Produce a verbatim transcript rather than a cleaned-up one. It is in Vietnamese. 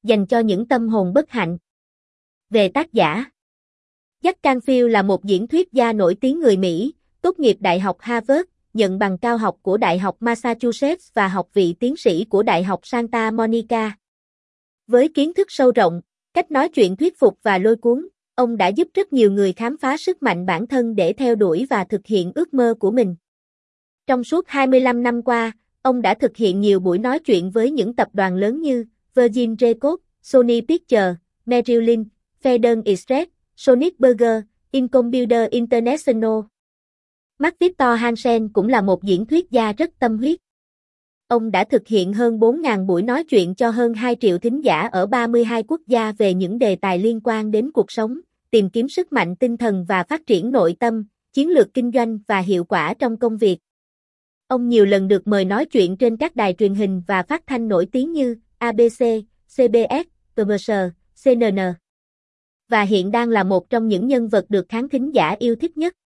dành cho những tâm hồn bất hạnh. Về tác giả, Jack Canfield là một diễn thuyết gia nổi tiếng người Mỹ, tốt nghiệp Đại học Harvard, nhận bằng cao học của Đại học Massachusetts và học vị tiến sĩ của Đại học Santa Monica. Với kiến thức sâu rộng, cách nói chuyện thuyết phục và lôi cuốn, ông đã giúp rất nhiều người khám phá sức mạnh bản thân để theo đuổi và thực hiện ước mơ của mình. Trong suốt hai mươi lăm năm qua, ông đã thực hiện nhiều buổi nói chuyện với những tập đoàn lớn như Virgin Jacob, Sony Pictures, Merrill Lynch, Federal Express, Sonic Burger, Incombuilder International. Mark Victor Hansen cũng là một diễn thuyết gia rất tâm huyết. Ông đã thực hiện hơn bốn nghìn buổi nói chuyện cho hơn hai triệu thính giả ở ba mươi hai quốc gia về những đề tài liên quan đến cuộc sống, tìm kiếm sức mạnh tinh thần và phát triển nội tâm, chiến lược kinh doanh và hiệu quả trong công việc. Ông nhiều lần được mời nói chuyện trên các đài truyền hình và phát thanh nổi tiếng như a bê xê, xê bê ét, pê bê ét, xê en en. Và hiện đang là một trong những nhân vật được khán thính giả yêu thích nhất.